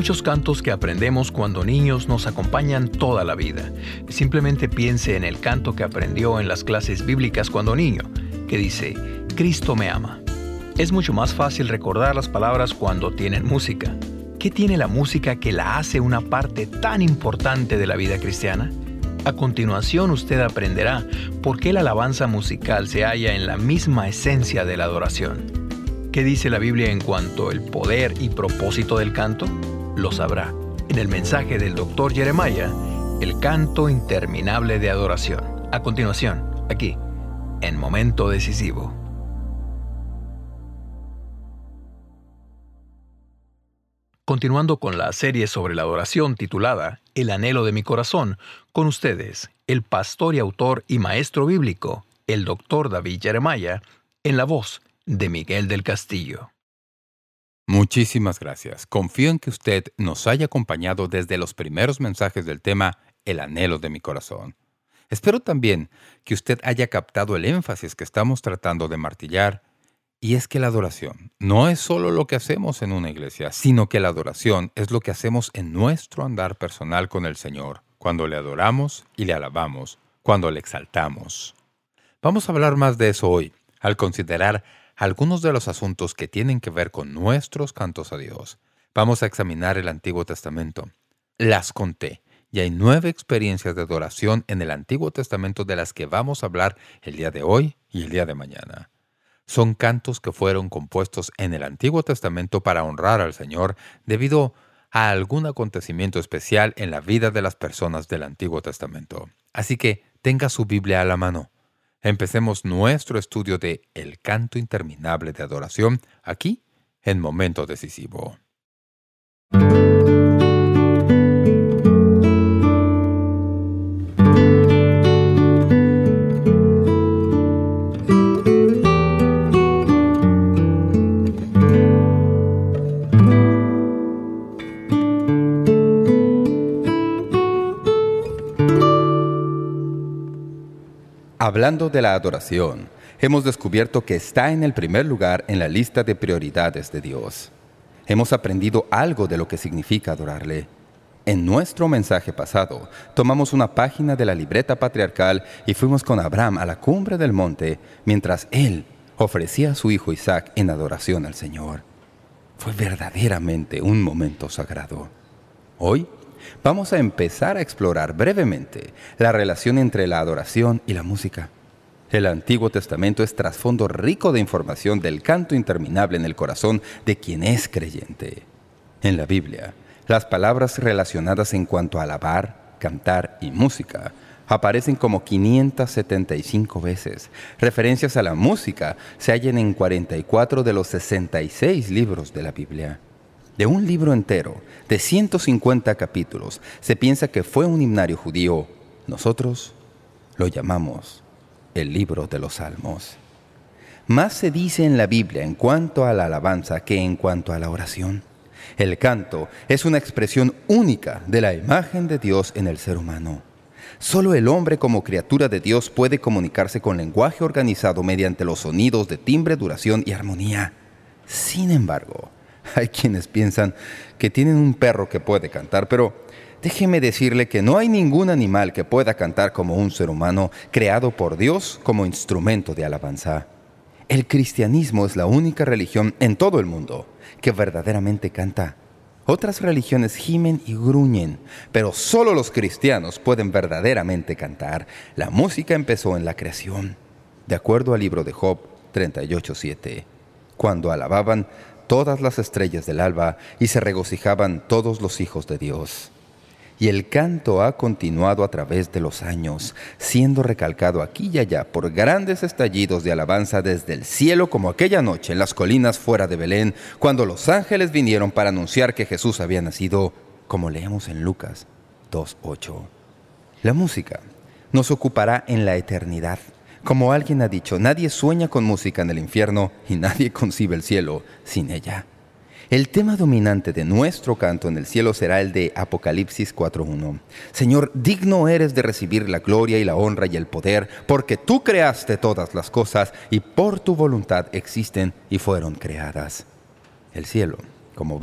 muchos cantos que aprendemos cuando niños nos acompañan toda la vida. Simplemente piense en el canto que aprendió en las clases bíblicas cuando niño, que dice, Cristo me ama. Es mucho más fácil recordar las palabras cuando tienen música. ¿Qué tiene la música que la hace una parte tan importante de la vida cristiana? A continuación usted aprenderá por qué la alabanza musical se halla en la misma esencia de la adoración. ¿Qué dice la Biblia en cuanto al poder y propósito del canto? Lo sabrá en el mensaje del Dr. Jeremiah, el canto interminable de adoración. A continuación, aquí, en Momento Decisivo. Continuando con la serie sobre la adoración titulada El anhelo de mi corazón, con ustedes, el pastor y autor y maestro bíblico, el Dr. David Jeremiah, en la voz de Miguel del Castillo. Muchísimas gracias. Confío en que usted nos haya acompañado desde los primeros mensajes del tema El anhelo de mi corazón. Espero también que usted haya captado el énfasis que estamos tratando de martillar, y es que la adoración no es solo lo que hacemos en una iglesia, sino que la adoración es lo que hacemos en nuestro andar personal con el Señor, cuando le adoramos y le alabamos, cuando le exaltamos. Vamos a hablar más de eso hoy, al considerar algunos de los asuntos que tienen que ver con nuestros cantos a Dios. Vamos a examinar el Antiguo Testamento. Las conté, y hay 9 experiencias de adoración en el Antiguo Testamento de las que vamos a hablar el día de hoy y el día de mañana. Son cantos que fueron compuestos en el Antiguo Testamento para honrar al Señor debido a algún acontecimiento especial en la vida de las personas del Antiguo Testamento. Así que tenga su Biblia a la mano. Empecemos nuestro estudio de El canto interminable de adoración aquí en Momento Decisivo. Hablando de la adoración, hemos descubierto que está en el primer lugar en la lista de prioridades de Dios. Hemos aprendido algo de lo que significa adorarle. En nuestro mensaje pasado, tomamos una página de la libreta patriarcal y fuimos con Abraham a la cumbre del monte, mientras él ofrecía a su hijo Isaac en adoración al Señor. Fue verdaderamente un momento sagrado. Hoy, vamos a empezar a explorar brevemente la relación entre la adoración y la música. El Antiguo Testamento es trasfondo rico de información del canto interminable en el corazón de quien es creyente. En la Biblia, las palabras relacionadas en cuanto a alabar, cantar y música aparecen como 575 veces. Referencias a la música se hallan en 44 de los 66 libros de la Biblia. De un libro entero, de 150 capítulos, se piensa que fue un himnario judío. Nosotros lo llamamos el libro de los Salmos. Más se dice en la Biblia en cuanto a la alabanza que en cuanto a la oración. El canto es una expresión única de la imagen de Dios en el ser humano. Solo el hombre como criatura de Dios puede comunicarse con lenguaje organizado mediante los sonidos de timbre, duración y armonía. Sin embargo, hay quienes piensan que tienen un perro que puede cantar, pero déjeme decirle que no hay ningún animal que pueda cantar como un ser humano creado por Dios como instrumento de alabanza. El cristianismo es la única religión en todo el mundo que verdaderamente canta. Otras religiones gimen y gruñen, pero solo los cristianos pueden verdaderamente cantar. La música empezó en la creación, de acuerdo al libro de Job 38:7, cuando alababan todas las estrellas del alba y se regocijaban todos los hijos de Dios. Y el canto ha continuado a través de los años, siendo recalcado aquí y allá por grandes estallidos de alabanza desde el cielo, como aquella noche en las colinas fuera de Belén, cuando los ángeles vinieron para anunciar que Jesús había nacido, como leemos en Lucas 2:8. La música nos ocupará en la eternidad. Como alguien ha dicho, nadie sueña con música en el infierno y nadie concibe el cielo sin ella. El tema dominante de nuestro canto en el cielo será el de Apocalipsis 4:1. Señor, digno eres de recibir la gloria y la honra y el poder, porque tú creaste todas las cosas y por tu voluntad existen y fueron creadas. El cielo, como ven,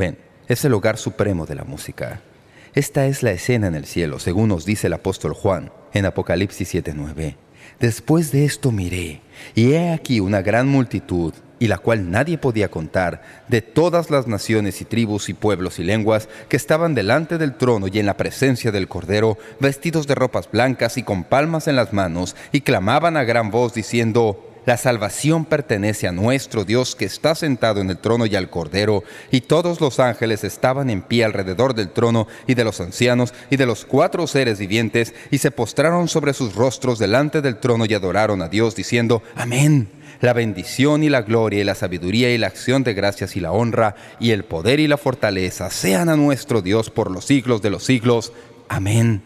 es el hogar supremo de la música. Esta es la escena en el cielo, según nos dice el apóstol Juan en Apocalipsis 7:9. Después de esto miré, y he aquí una gran multitud, y la cual nadie podía contar, de todas las naciones y tribus y pueblos y lenguas, que estaban delante del trono y en la presencia del Cordero, vestidos de ropas blancas y con palmas en las manos, y clamaban a gran voz diciendo: la salvación pertenece a nuestro Dios que está sentado en el trono y al Cordero. Y todos los ángeles estaban en pie alrededor del trono y de los ancianos y de los 4 seres vivientes, y se postraron sobre sus rostros delante del trono y adoraron a Dios, diciendo: Amén. La bendición y la gloria y la sabiduría y la acción de gracias y la honra y el poder y la fortaleza sean a nuestro Dios por los siglos de los siglos. Amén.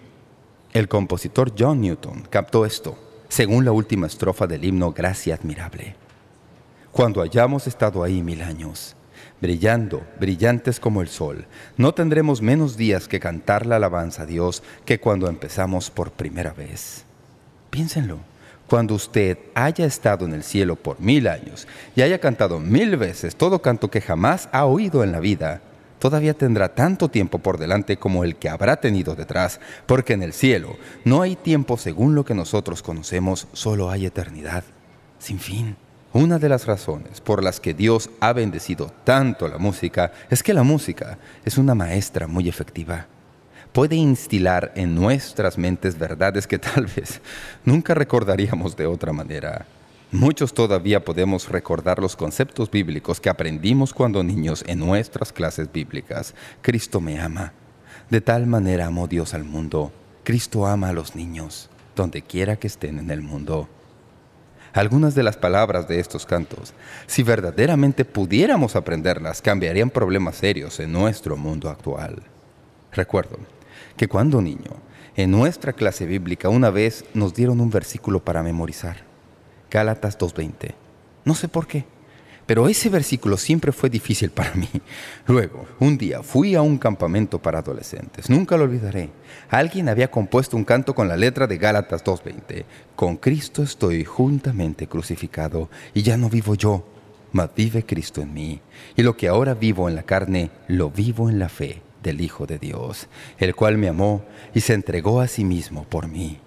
El compositor John Newton captó esto, según la última estrofa del himno Gracia Admirable. Cuando hayamos estado ahí 1000 años, brillando, brillantes como el sol, no tendremos menos días que cantar la alabanza a Dios que cuando empezamos por primera vez. Piénsenlo. Cuando usted haya estado en el cielo por 1000 años y haya cantado 1000 veces todo canto que jamás ha oído en la vida, todavía tendrá tanto tiempo por delante como el que habrá tenido detrás, porque en el cielo no hay tiempo según lo que nosotros conocemos, solo hay eternidad, sin fin. Una de las razones por las que Dios ha bendecido tanto la música es que la música es una maestra muy efectiva. Puede instilar en nuestras mentes verdades que tal vez nunca recordaríamos de otra manera. Muchos todavía podemos recordar los conceptos bíblicos que aprendimos cuando niños en nuestras clases bíblicas. Cristo me ama. De tal manera amó Dios al mundo. Cristo ama a los niños, donde quiera que estén en el mundo. Algunas de las palabras de estos cantos, si verdaderamente pudiéramos aprenderlas, cambiarían problemas serios en nuestro mundo actual. Recuerdo que cuando niño, en nuestra clase bíblica, una vez nos dieron un versículo para memorizar. Gálatas 2:20. No sé por qué, pero ese versículo siempre fue difícil para mí. Luego, un día fui a un campamento para adolescentes. Nunca lo olvidaré. Alguien había compuesto un canto con la letra de Gálatas 2:20. Con Cristo estoy juntamente crucificado, y ya no vivo yo, mas vive Cristo en mí. Y lo que ahora vivo en la carne, lo vivo en la fe del Hijo de Dios, el cual me amó y se entregó a sí mismo por mí.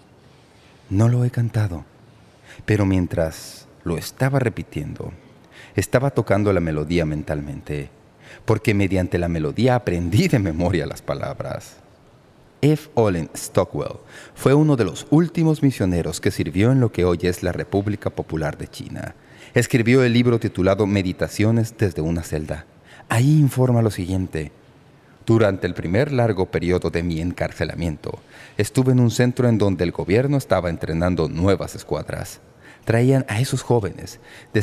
No lo he cantado, pero mientras lo estaba repitiendo, estaba tocando la melodía mentalmente, porque mediante la melodía aprendí de memoria las palabras. F. Olin Stockwell fue uno de los últimos misioneros que sirvió en lo que hoy es la República Popular de China. Escribió el libro titulado Meditaciones desde una celda. Ahí informa lo siguiente: durante el primer largo periodo de mi encarcelamiento, estuve en un centro en donde el gobierno estaba entrenando nuevas escuadras. Traían a esos jóvenes de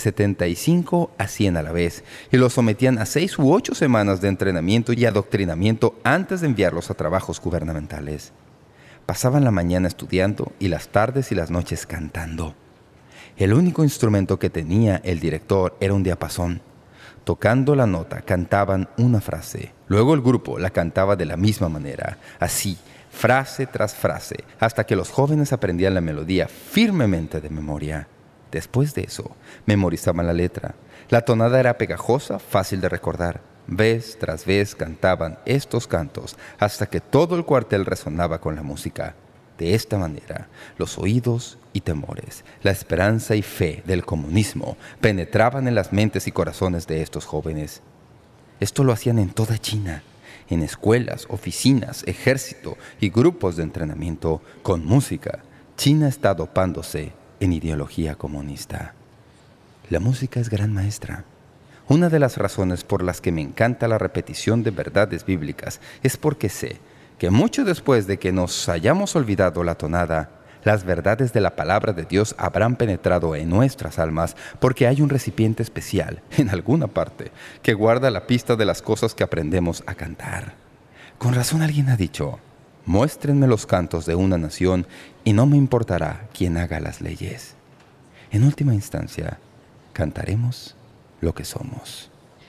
75 a 100 a la vez y los sometían a 6 u 8 semanas de entrenamiento y adoctrinamiento antes de enviarlos a trabajos gubernamentales. Pasaban la mañana estudiando y las tardes y las noches cantando. El único instrumento que tenía el director era un diapasón. Tocando la nota, cantaban una frase. Luego el grupo la cantaba de la misma manera, así, frase tras frase, hasta que los jóvenes aprendían la melodía firmemente de memoria. Después de eso, memorizaban la letra. La tonada era pegajosa, fácil de recordar. Vez tras vez cantaban estos cantos, hasta que todo el cuartel resonaba con la música. De esta manera, los oídos y temores, la esperanza y fe del comunismo penetraban en las mentes y corazones de estos jóvenes. Esto lo hacían en toda China, en escuelas, oficinas, ejército y grupos de entrenamiento. Con música, China está dopándose en ideología comunista. La música es gran maestra. Una de las razones por las que me encanta la repetición de verdades bíblicas es porque sé que mucho después de que nos hayamos olvidado la tonada, las verdades de la palabra de Dios habrán penetrado en nuestras almas, porque hay un recipiente especial, en alguna parte, que guarda la pista de las cosas que aprendemos a cantar. Con razón alguien ha dicho: muéstrenme los cantos de una nación y no me importará quién haga las leyes. En última instancia, cantaremos lo que somos.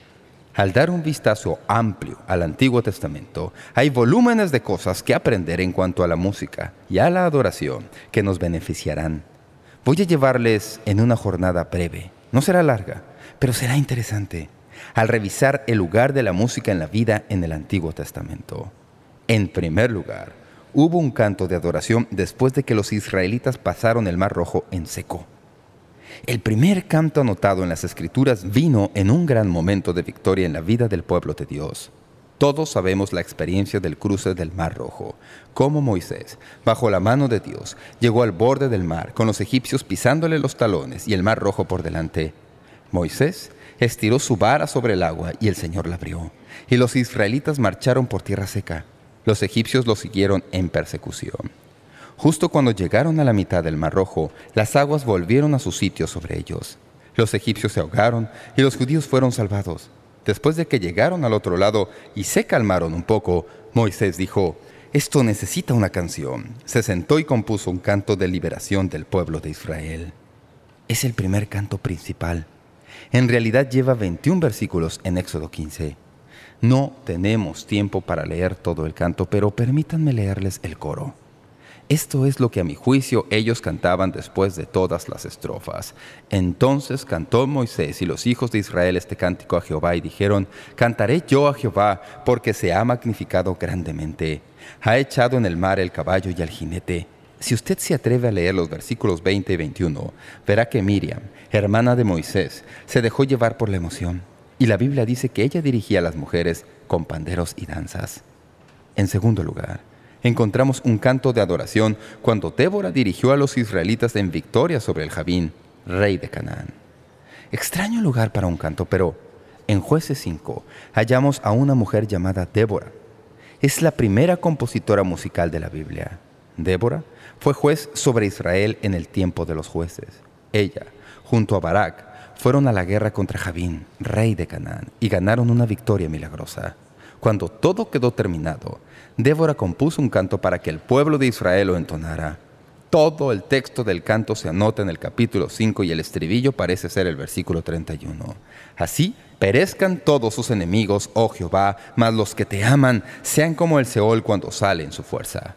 Al dar un vistazo amplio al Antiguo Testamento, hay volúmenes de cosas que aprender en cuanto a la música y a la adoración que nos beneficiarán. Voy a llevarles en una jornada breve. No será larga, pero será interesante. al revisar el lugar de la música en la vida en el Antiguo Testamento. En primer lugar, hubo un canto de adoración después de que los israelitas pasaron el Mar Rojo en seco. El primer canto anotado en las Escrituras vino en un gran momento de victoria en la vida del pueblo de Dios. Todos sabemos la experiencia del cruce del Mar Rojo, cómo Moisés, bajo la mano de Dios, llegó al borde del mar, con los egipcios pisándole los talones y el Mar Rojo por delante. Moisés estiró su vara sobre el agua y el Señor la abrió, y los israelitas marcharon por tierra seca. Los egipcios los siguieron en persecución. Justo cuando llegaron a la mitad del Mar Rojo, las aguas volvieron a su sitio sobre ellos. Los egipcios se ahogaron y los judíos fueron salvados. Después de que llegaron al otro lado y se calmaron un poco, Moisés dijo: «Esto necesita una canción». Se sentó y compuso un canto de liberación del pueblo de Israel. Es el primer canto principal. En realidad lleva 21 versículos en Éxodo 15. No tenemos tiempo para leer todo el canto, pero permítanme leerles el coro. Esto es lo que a mi juicio ellos cantaban después de todas las estrofas. Entonces cantó Moisés y los hijos de Israel este cántico a Jehová y dijeron: «Cantaré yo a Jehová, porque se ha magnificado grandemente. Ha echado en el mar el caballo y al jinete». Si usted se atreve a leer los versículos 20 y 21, verá que Miriam, hermana de Moisés, se dejó llevar por la emoción. Y la Biblia dice que ella dirigía a las mujeres con panderos y danzas. En segundo lugar, encontramos un canto de adoración cuando Débora dirigió a los israelitas en victoria sobre el Javín, rey de Canaán. Extraño lugar para un canto, pero en Jueces 5 hallamos a una mujer llamada Débora. Es la primera compositora musical de la Biblia. Débora fue juez sobre Israel en el tiempo de los jueces. Ella, junto a Barak, fueron a la guerra contra Javín, rey de Canaán, y ganaron una victoria milagrosa. Cuando todo quedó terminado, Débora compuso un canto para que el pueblo de Israel lo entonara. Todo el texto del canto se anota en el capítulo 5 y el estribillo parece ser el versículo 31. Así, perezcan todos sus enemigos, oh Jehová, mas los que te aman sean como el Seol cuando sale en su fuerza.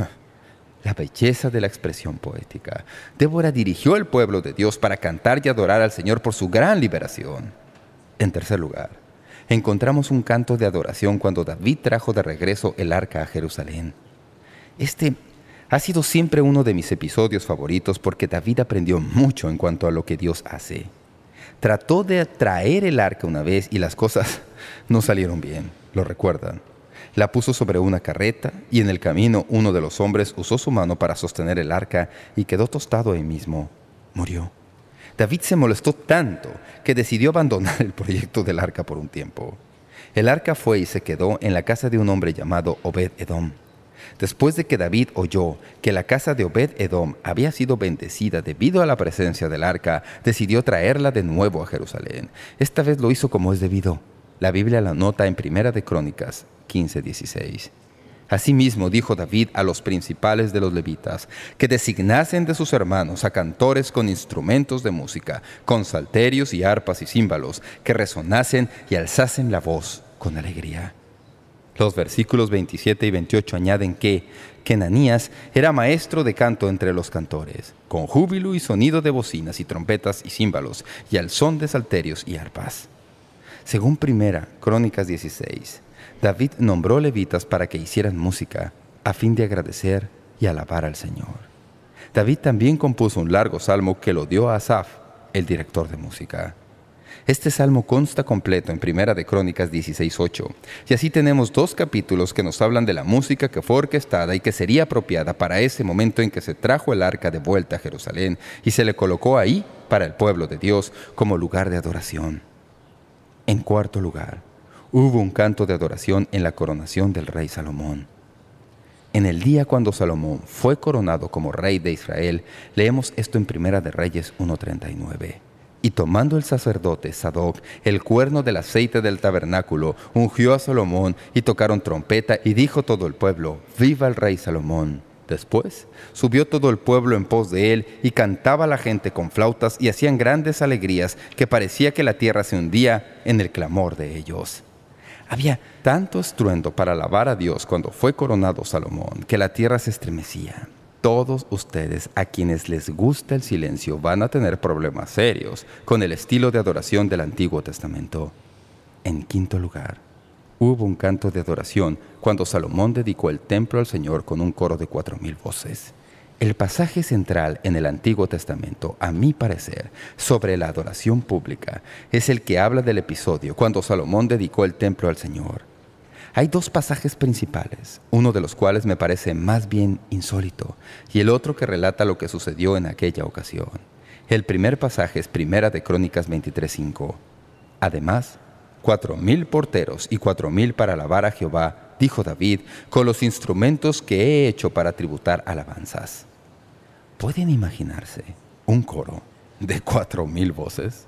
La belleza de la expresión poética. Débora dirigió al pueblo de Dios para cantar y adorar al Señor por su gran liberación. En tercer lugar, encontramos un canto de adoración cuando David trajo de regreso el arca a Jerusalén. Este ha sido siempre uno de mis episodios favoritos porque David aprendió mucho en cuanto a lo que Dios hace. Trató de traer el arca una vez y las cosas no salieron bien, ¿lo recuerdan? La puso sobre una carreta y en el camino uno de los hombres usó su mano para sostener el arca y quedó tostado ahí mismo. Murió. David se molestó tanto que decidió abandonar el proyecto del arca por un tiempo. El arca fue y se quedó en la casa de un hombre llamado Obed-Edom. Después de que David oyó que la casa de Obed-Edom había sido bendecida debido a la presencia del arca, decidió traerla de nuevo a Jerusalén. Esta vez lo hizo como es debido. La Biblia la nota en Primera de Crónicas 15:16. Asimismo dijo David a los principales de los levitas que designasen de sus hermanos a cantores con instrumentos de música, con salterios y arpas y címbalos, que resonasen y alzasen la voz con alegría. Los versículos 27 y 28 añaden que Kenanías era maestro de canto entre los cantores, con júbilo y sonido de bocinas y trompetas y címbalos, y al son de salterios y arpas. Según Primera Crónicas 16, David nombró levitas para que hicieran música, a fin de agradecer y alabar al Señor. David también compuso un largo salmo que lo dio a Asaf, el director de música. Este salmo consta completo en Primera de Crónicas 16:8, y así tenemos 2 capítulos que nos hablan de la música que fue orquestada y que sería apropiada para ese momento en que se trajo el arca de vuelta a Jerusalén y se le colocó ahí para el pueblo de Dios como lugar de adoración. En cuarto lugar, hubo un canto de adoración en la coronación del rey Salomón. En el día cuando Salomón fue coronado como rey de Israel, leemos esto en Primera de Reyes 1:39. Y tomando el sacerdote Sadoc el cuerno del aceite del tabernáculo, ungió a Salomón y tocaron trompeta y dijo todo el pueblo: «¡Viva el rey Salomón!». Después subió todo el pueblo en pos de él y cantaba la gente con flautas y hacían grandes alegrías que parecía que la tierra se hundía en el clamor de ellos. Había tanto estruendo para alabar a Dios cuando fue coronado Salomón que la tierra se estremecía. Todos ustedes a quienes les gusta el silencio van a tener problemas serios con el estilo de adoración del Antiguo Testamento. En quinto lugar, hubo un canto de adoración cuando Salomón dedicó el templo al Señor con un coro de 4,000 voces. El pasaje central en el Antiguo Testamento, a mi parecer, sobre la adoración pública, es el que habla del episodio cuando Salomón dedicó el templo al Señor. Hay dos pasajes principales, uno de los cuales me parece más bien insólito, y el otro que relata lo que sucedió en aquella ocasión. El primer pasaje es Primera de Crónicas 23:5. Además, 4,000 porteros y 4,000 para alabar a Jehová, dijo David, con los instrumentos que he hecho para tributar alabanzas. ¿Pueden imaginarse un coro de 4,000 voces?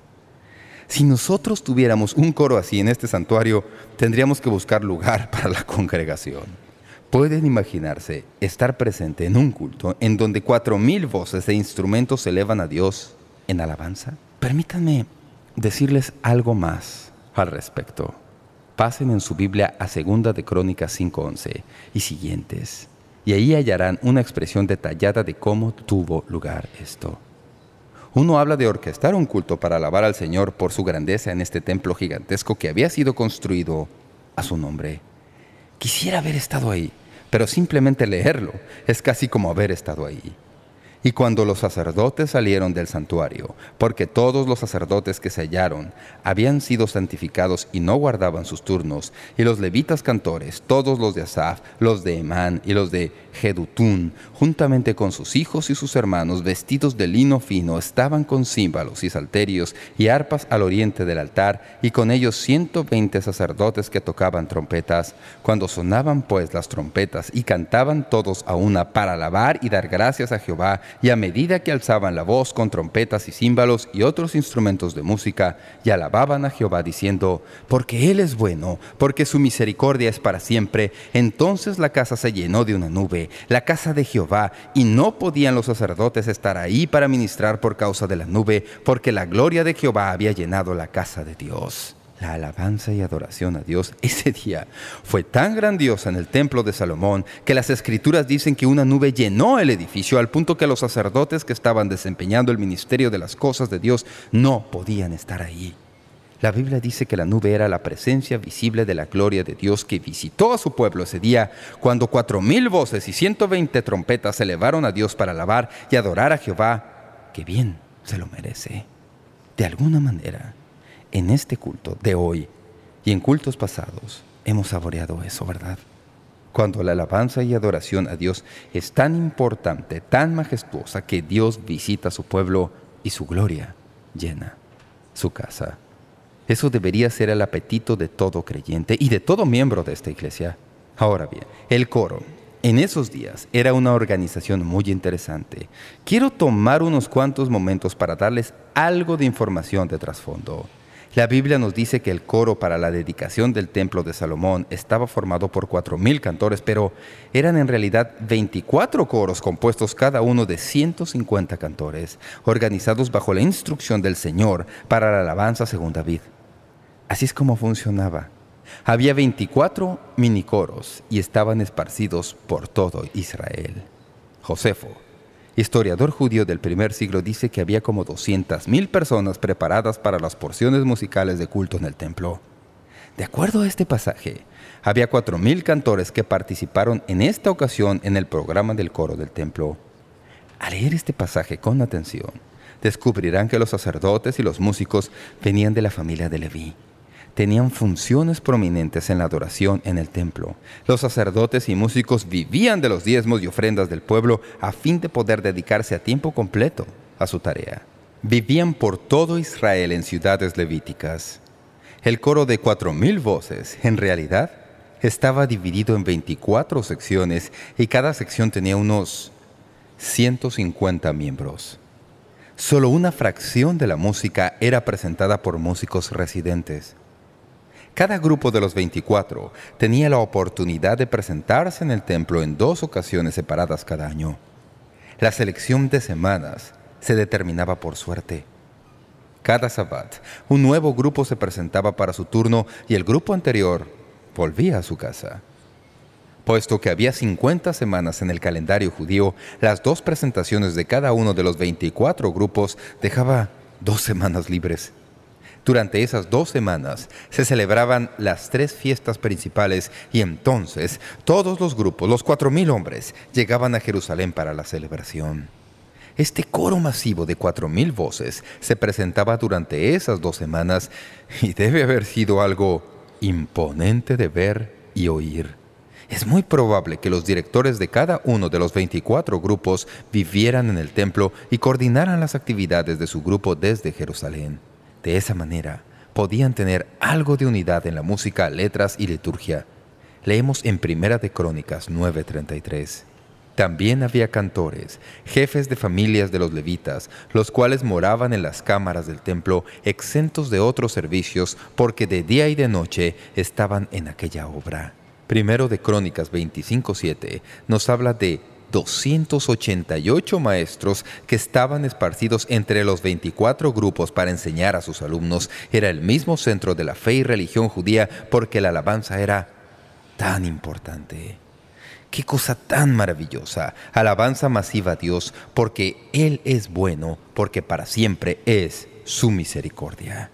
Si nosotros tuviéramos un coro así en este santuario, tendríamos que buscar lugar para la congregación. ¿Pueden imaginarse estar presente en un culto en donde 4,000 voces de instrumentos elevan a Dios en alabanza? Permítanme decirles algo más al respecto. Pasen en su Biblia a 2 de Crónicas 5:11 y siguientes, y ahí hallarán una expresión detallada de cómo tuvo lugar esto. Uno habla de orquestar un culto para alabar al Señor por su grandeza en este templo gigantesco que había sido construido a su nombre. Quisiera haber estado ahí, pero simplemente leerlo es casi como haber estado ahí. Y cuando los sacerdotes salieron del santuario, porque todos los sacerdotes que se hallaron habían sido santificados y no guardaban sus turnos, y los levitas cantores, todos los de Asaf, los de Emán y los de Jedutún, juntamente con sus hijos y sus hermanos, vestidos de lino fino, estaban con címbalos y salterios y arpas al oriente del altar, y con ellos 120 sacerdotes que tocaban trompetas. Cuando sonaban pues las trompetas y cantaban todos a una para alabar y dar gracias a Jehová, y a medida que alzaban la voz con trompetas y címbalos y otros instrumentos de música, y alababan a Jehová diciendo, porque Él es bueno, porque su misericordia es para siempre, entonces la casa se llenó de una nube, la casa de Jehová, y no podían los sacerdotes estar ahí para ministrar por causa de la nube, porque la gloria de Jehová había llenado la casa de Dios. La alabanza y adoración a Dios ese día fue tan grandiosa en el templo de Salomón que las Escrituras dicen que una nube llenó el edificio al punto que los sacerdotes que estaban desempeñando el ministerio de las cosas de Dios no podían estar ahí. La Biblia dice que la nube era la presencia visible de la gloria de Dios que visitó a su pueblo ese día cuando 4,000 voces y 120 trompetas se elevaron a Dios para alabar y adorar a Jehová, que bien se lo merece. De alguna manera, en este culto de hoy y en cultos pasados hemos saboreado eso, ¿verdad? Cuando la alabanza y adoración a Dios es tan importante, tan majestuosa, que Dios visita a su pueblo y su gloria llena su casa. Eso debería ser el apetito de todo creyente y de todo miembro de esta iglesia. Ahora bien, el coro en esos días era una organización muy interesante. Quiero tomar unos cuantos momentos para darles algo de información de trasfondo. La Biblia nos dice que el coro para la dedicación del templo de Salomón estaba formado por 4,000 cantores, pero eran en realidad 24 coros compuestos cada uno de 150 cantores, organizados bajo la instrucción del Señor para la alabanza según David. Así es como funcionaba. Había 24 minicoros y estaban esparcidos por todo Israel. Josefo, historiador judío del primer siglo, dice que había como 200,000 personas preparadas para las porciones musicales de culto en el templo. De acuerdo a este pasaje, había 4,000 cantores que participaron en esta ocasión en el programa del coro del templo. Al leer este pasaje con atención, descubrirán que los sacerdotes y los músicos venían de la familia de Leví. Tenían funciones prominentes en la adoración en el templo. Los sacerdotes y músicos vivían de los diezmos y ofrendas del pueblo a fin de poder dedicarse a tiempo completo a su tarea. Vivían por todo Israel en ciudades levíticas. El coro de 4,000 voces, en realidad, estaba dividido en 24 secciones y cada sección tenía unos 150 miembros. Solo una fracción de la música era presentada por músicos residentes. Cada grupo de los 24 tenía la oportunidad de presentarse en el templo en 2 ocasiones separadas cada año. La selección de semanas se determinaba por suerte. Cada sabbat, un nuevo grupo se presentaba para su turno y el grupo anterior volvía a su casa. Puesto que había 50 semanas en el calendario judío, las 2 presentaciones de cada uno de los 24 grupos dejaba 2 semanas libres. Durante esas 2 semanas se celebraban las 3 fiestas principales y entonces todos los grupos, los 4,000 hombres, llegaban a Jerusalén para la celebración. Este coro masivo de 4,000 voces se presentaba durante esas 2 semanas y debe haber sido algo imponente de ver y oír. Es muy probable que los directores de cada uno de los 24 grupos vivieran en el templo y coordinaran las actividades de su grupo desde Jerusalén. De esa manera, podían tener algo de unidad en la música, letras y liturgia. Leemos en Primera de Crónicas 9:33. También había cantores, jefes de familias de los levitas, los cuales moraban en las cámaras del templo, exentos de otros servicios, porque de día y de noche estaban en aquella obra. Primero de Crónicas 25:7 nos habla de 288 maestros que estaban esparcidos entre los 24 grupos para enseñar a sus alumnos. Era el mismo centro de la fe y religión judía porque la alabanza era tan importante. ¡Qué cosa tan maravillosa! Alabanza masiva a Dios porque Él es bueno, porque para siempre es su misericordia.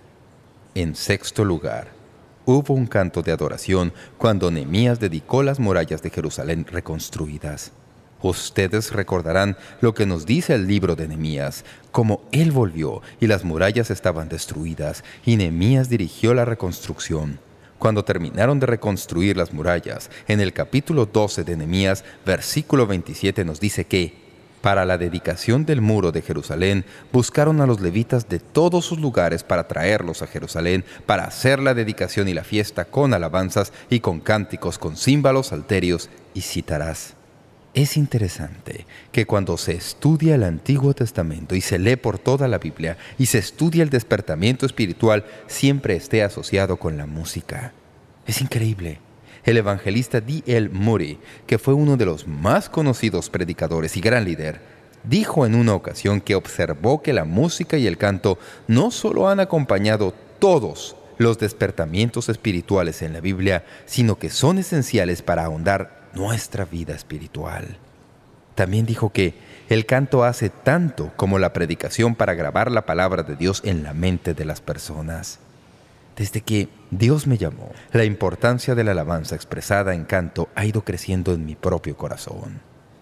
En sexto lugar, hubo un canto de adoración cuando Nehemías dedicó las murallas de Jerusalén reconstruidas. Ustedes recordarán lo que nos dice el libro de Nehemías, cómo él volvió y las murallas estaban destruidas y Nehemías dirigió la reconstrucción. Cuando terminaron de reconstruir las murallas, en el capítulo 12 de Nehemías, versículo 27 nos dice que para la dedicación del muro de Jerusalén, buscaron a los levitas de todos sus lugares para traerlos a Jerusalén, para hacer la dedicación y la fiesta con alabanzas y con cánticos, con címbalos, salterios y cítaras. Es interesante que cuando se estudia el Antiguo Testamento y se lee por toda la Biblia y se estudia el despertamiento espiritual, siempre esté asociado con la música. Es increíble. El evangelista D.L. Moody, que fue uno de los más conocidos predicadores y gran líder, dijo en una ocasión que observó que la música y el canto no solo han acompañado todos los despertamientos espirituales en la Biblia, sino que son esenciales para ahondar nuestra vida espiritual. También dijo que el canto hace tanto como la predicación para grabar la palabra de Dios en la mente de las personas. Desde que Dios me llamó, la importancia de la alabanza expresada en canto ha ido creciendo en mi propio corazón.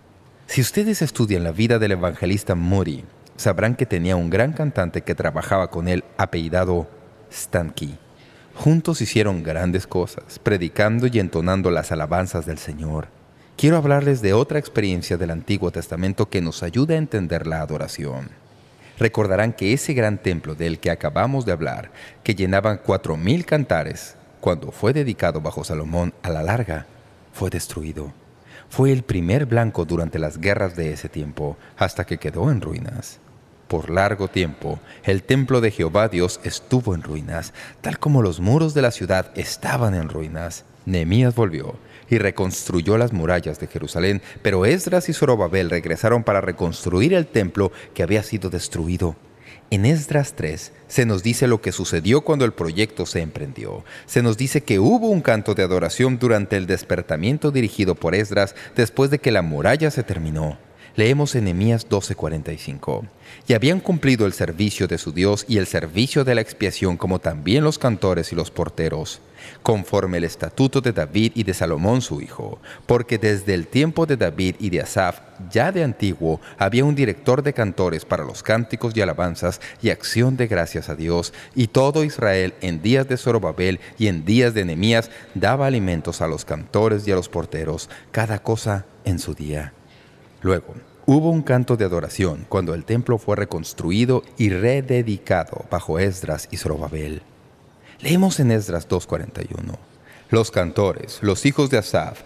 Si ustedes estudian la vida del evangelista Moody, sabrán que tenía un gran cantante que trabajaba con él apellidado Stanky. Juntos hicieron grandes cosas, predicando y entonando las alabanzas del Señor. Quiero hablarles de otra experiencia del Antiguo Testamento que nos ayuda a entender la adoración. Recordarán que ese gran templo del que acabamos de hablar, que llenaban 4,000 cantares, cuando fue dedicado bajo Salomón, a la larga, fue destruido. Fue el primer blanco durante las guerras de ese tiempo, hasta que quedó en ruinas. Por largo tiempo, el templo de Jehová Dios estuvo en ruinas, tal como los muros de la ciudad estaban en ruinas. Nehemías volvió y reconstruyó las murallas de Jerusalén, pero Esdras y Zorobabel regresaron para reconstruir el templo que había sido destruido. En Esdras 3 se nos dice lo que sucedió cuando el proyecto se emprendió. Se nos dice que hubo un canto de adoración durante el despertamiento dirigido por Esdras después de que la muralla se terminó. Leemos en Nehemías 12:45. Y habían cumplido el servicio de su Dios y el servicio de la expiación, como también los cantores y los porteros, conforme el estatuto de David y de Salomón su hijo. Porque desde el tiempo de David y de Asaf, ya de antiguo, había un director de cantores para los cánticos y alabanzas y acción de gracias a Dios. Y todo Israel, en días de Zorobabel y en días de Nehemías, daba alimentos a los cantores y a los porteros, cada cosa en su día. Luego, hubo un canto de adoración cuando el templo fue reconstruido y rededicado bajo Esdras y Zorobabel. Leemos en Esdras 2:41. Los cantores, los hijos de Asaf,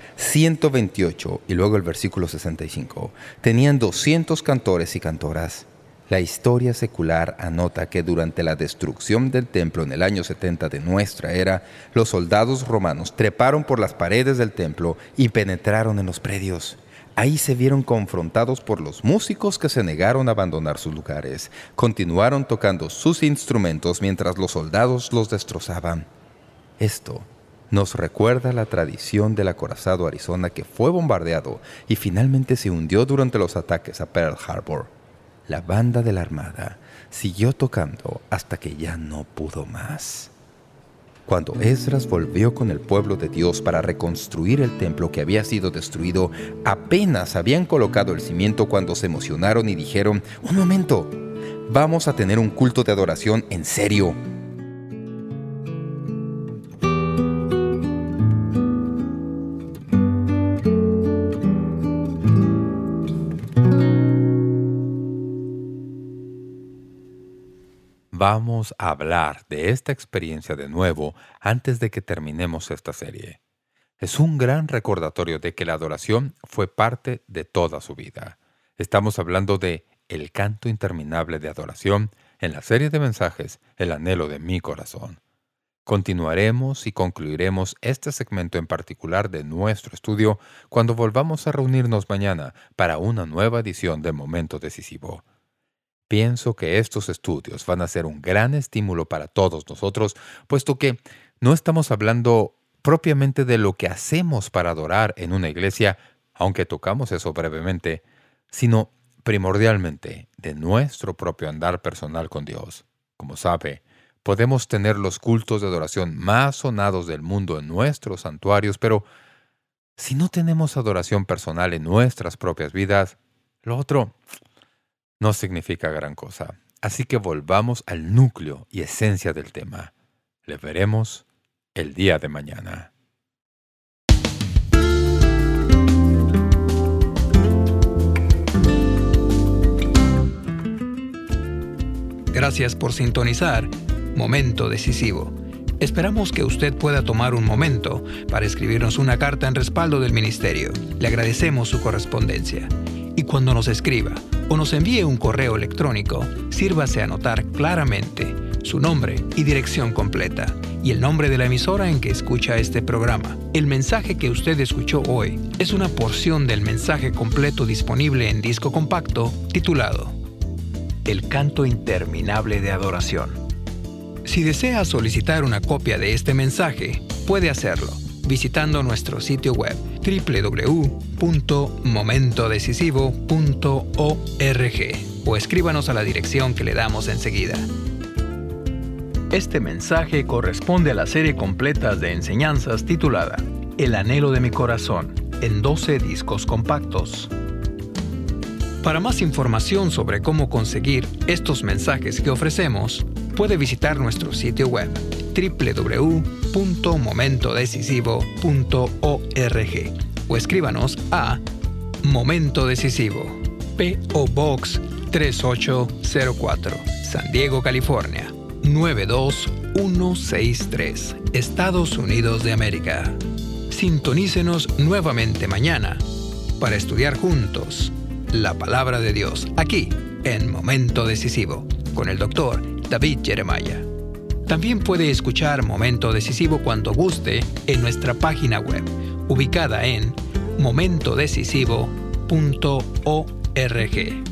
128, y luego el versículo 65, tenían 200 cantores y cantoras. La historia secular anota que durante la destrucción del templo en el año 70 de nuestra era, los soldados romanos treparon por las paredes del templo y penetraron en los predios. Ahí se vieron confrontados por los músicos que se negaron a abandonar sus lugares. Continuaron tocando sus instrumentos mientras los soldados los destrozaban. Esto nos recuerda la tradición del acorazado Arizona que fue bombardeado y finalmente se hundió durante los ataques a Pearl Harbor. La banda de la Armada siguió tocando hasta que ya no pudo más. Cuando Esdras volvió con el pueblo de Dios para reconstruir el templo que había sido destruido, apenas habían colocado el cimiento cuando se emocionaron y dijeron: «Un momento, vamos a tener un culto de adoración en serio». Vamos a hablar de esta experiencia de nuevo antes de que terminemos esta serie. Es un gran recordatorio de que la adoración fue parte de toda su vida. Estamos hablando de el canto interminable de adoración en la serie de mensajes El anhelo de mi corazón. Continuaremos y concluiremos este segmento en particular de nuestro estudio cuando volvamos a reunirnos mañana para una nueva edición de Momento Decisivo. Pienso que estos estudios van a ser un gran estímulo para todos nosotros, puesto que no estamos hablando propiamente de lo que hacemos para adorar en una iglesia, aunque tocamos eso brevemente, sino primordialmente de nuestro propio andar personal con Dios. Como sabe, podemos tener los cultos de adoración más sonados del mundo en nuestros santuarios, pero si no tenemos adoración personal en nuestras propias vidas, lo otro no significa gran cosa. Así que volvamos al núcleo y esencia del tema. Le veremos el día de mañana. Gracias por sintonizar Momento Decisivo. Esperamos que usted pueda tomar un momento para escribirnos una carta en respaldo del ministerio. Le agradecemos su correspondencia. Y cuando nos escriba o nos envíe un correo electrónico, sírvase a anotar claramente su nombre y dirección completa y el nombre de la emisora en que escucha este programa. El mensaje que usted escuchó hoy es una porción del mensaje completo disponible en disco compacto titulado El canto interminable de adoración. Si desea solicitar una copia de este mensaje, puede hacerlo visitando nuestro sitio web www.momentodecisivo.org o escríbanos a la dirección que le damos enseguida. Este mensaje corresponde a la serie completa de enseñanzas titulada El anhelo de mi corazón, en 12 discos compactos. Para más información sobre cómo conseguir estos mensajes que ofrecemos, puede visitar nuestro sitio web www.momentodecisivo.org o escríbanos a Momento Decisivo, P.O. Box 3804, San Diego, California 92163, Estados Unidos de América. Sintonícenos nuevamente mañana para estudiar juntos la Palabra de Dios aquí en Momento Decisivo con el Dr. David Jeremiah. También puede escuchar Momento Decisivo cuando guste en nuestra página web, ubicada en momentodecisivo.org.